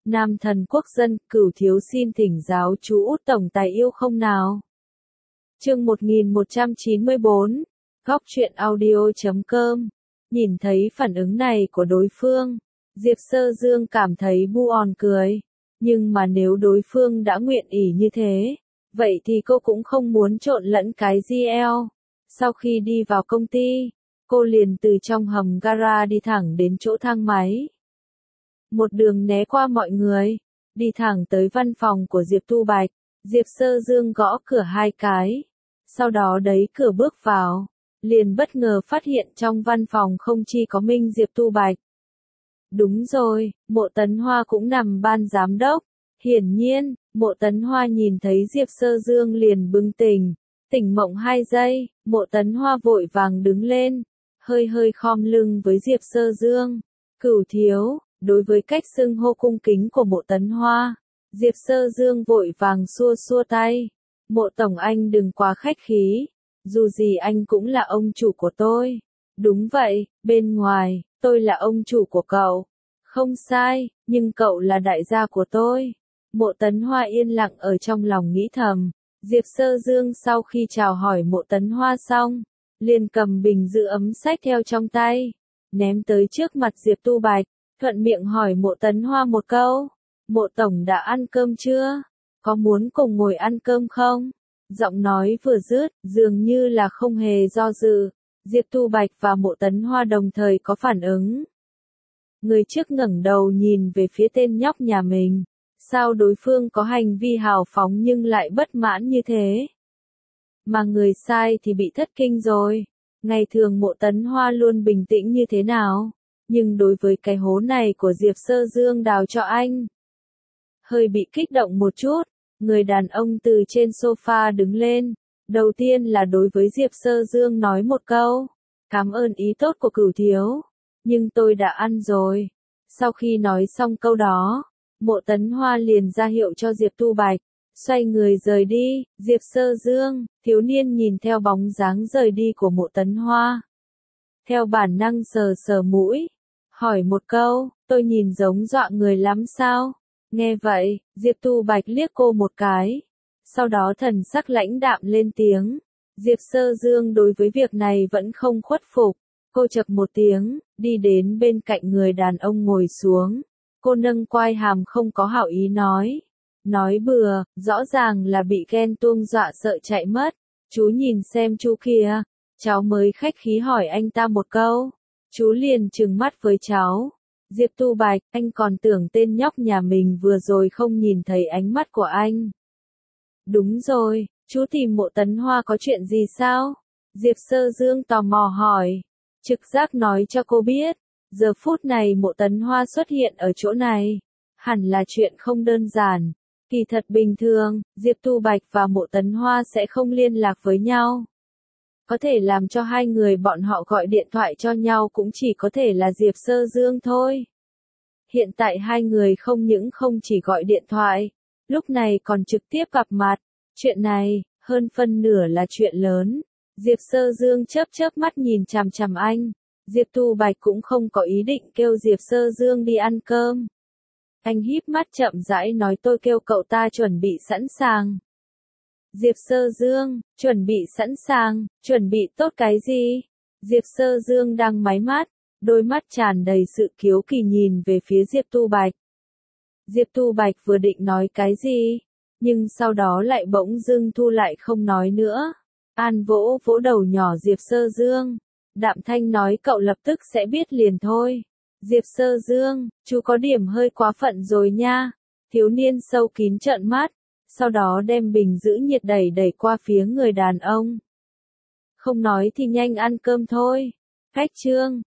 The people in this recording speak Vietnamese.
Nam thần quốc dân, Cửu thiếu xin thỉnh giáo chú Út tổng tài yêu không nào. Chương 1194, góc truyện audio.com. Nhìn thấy phản ứng này của đối phương, Diệp Sơ Dương cảm thấy buồn cười. Nhưng mà nếu đối phương đã nguyện ý như thế, vậy thì cô cũng không muốn trộn lẫn cái GL. Sau khi đi vào công ty, cô liền từ trong hầm gara đi thẳng đến chỗ thang máy. Một đường né qua mọi người, đi thẳng tới văn phòng của Diệp Tu Bạch. Diệp Sơ Dương gõ cửa 2 cái, sau đó đẩy cửa bước vào, liền bất ngờ phát hiện trong văn phòng không chỉ có Minh Diệp Tu Bạch. Đúng rồi, Mộ Tấn Hoa cũng nằm ban giám đốc. Hiển nhiên, Mộ Tấn Hoa nhìn thấy Diệp Sơ Dương liền bừng tỉnh, tỉnh mộng 2 giây, Mộ Tấn Hoa vội vàng đứng lên, hơi khom lưng với Diệp Sơ Dương. Cửu thiếu, đối với cách xưng hô cung kính của Mộ Tấn Hoa, Diệp Sơ Dương vội vàng xua tay. Mộ tổng anh đừng quá khách khí, dù gì anh cũng là ông chủ của tôi. Đúng vậy, bên ngoài, tôi là ông chủ của cậu. Không sai, nhưng cậu là đại gia của tôi. Mộ Tấn Hoa yên lặng ở trong lòng nghĩ thầm. Diệp Sơ Dương sau khi chào hỏi Mộ Tấn Hoa xong, liền cầm bình giữ ấm sách theo trong tay, ném tới trước mặt Diệp Tu Bạch, thuận miệng hỏi Mộ Tấn Hoa một câu. Mộ tổng đã ăn cơm chưa? Có muốn cùng ngồi ăn cơm không? Giọng nói vừa dứt, dường như là không hề do dự. Diệp Tu Bạch và Mộ Tấn Hoa đồng thời có phản ứng. Người trước ngẩng đầu nhìn về phía tên nhóc nhà mình. Sao đối phương có hành vi hào phóng nhưng lại bất mãn như thế? Mà người sai thì bị thất kinh rồi. Ngày thường Mộ Tấn Hoa luôn bình tĩnh như thế nào? Nhưng đối với cái hố này của Diệp Sơ Dương đào cho anh, hơi bị kích động một chút. Người đàn ông từ trên sofa đứng lên. Đầu tiên là đối với Diệp Sơ Dương nói một câu. Cảm ơn ý tốt của Cửu thiếu. Nhưng tôi đã ăn rồi. Sau khi nói xong câu đó, Mộ Tấn Hoa liền ra hiệu cho Diệp Tu Bạch. Xoay người rời đi. Diệp Sơ Dương, thiếu niên nhìn theo bóng dáng rời đi của Mộ Tấn Hoa. Theo bản năng sờ mũi. Hỏi một câu, tôi nhìn giống dọa người lắm sao? Nghe vậy, Diệp Tu Bạch liếc cô một cái. Sau đó thần sắc lãnh đạm lên tiếng. Diệp Sơ Dương đối với việc này vẫn không khuất phục. Cô chậc một tiếng, đi đến bên cạnh người đàn ông ngồi xuống. Cô nâng quai hàm không có hảo ý nói. Nói bừa, rõ ràng là bị ghen tuông dọa sợ chạy mất. Chú nhìn xem chú kìa. Cháu mới khách khí hỏi anh ta một câu. Chú liền trừng mắt với cháu. Diệp Tu Bạch, anh còn tưởng tên nhóc nhà mình vừa rồi không nhìn thấy ánh mắt của anh. Đúng rồi, chú tìm Mộ Tấn Hoa có chuyện gì sao? Diệp Sơ Dương tò mò hỏi. Trực giác nói cho cô biết, giờ phút này Mộ Tấn Hoa xuất hiện ở chỗ này, hẳn là chuyện không đơn giản. Kỳ thật bình thường, Diệp Tu Bạch và Mộ Tấn Hoa sẽ không liên lạc với nhau. Có thể làm cho hai người bọn họ gọi điện thoại cho nhau cũng chỉ có thể là Diệp Sơ Dương thôi. Hiện tại hai người không những không chỉ gọi điện thoại, lúc này còn trực tiếp gặp mặt. Chuyện này, hơn phân nửa là chuyện lớn. Diệp Sơ Dương chớp mắt nhìn chằm chằm anh. Diệp Tu Bạch cũng không có ý định kêu Diệp Sơ Dương đi ăn cơm. Anh híp mắt chậm rãi nói tôi kêu cậu ta chuẩn bị sẵn sàng. Diệp Sơ Dương, chuẩn bị sẵn sàng, chuẩn bị tốt cái gì? Diệp Sơ Dương đang máy mắt, đôi mắt tràn đầy sự kiêu kỳ nhìn về phía Diệp Tu Bạch. Diệp Tu Bạch vừa định nói cái gì, nhưng sau đó lại bỗng dưng thu lại không nói nữa. An vỗ đầu nhỏ Diệp Sơ Dương. Đạm thanh nói cậu lập tức sẽ biết liền thôi. Diệp Sơ Dương, chú có điểm hơi quá phận rồi nha. Thiếu niên sâu kín trợn mắt, sau đó đem bình giữ nhiệt đẩy qua phía người đàn ông. Không nói thì nhanh ăn cơm thôi. Cách chương,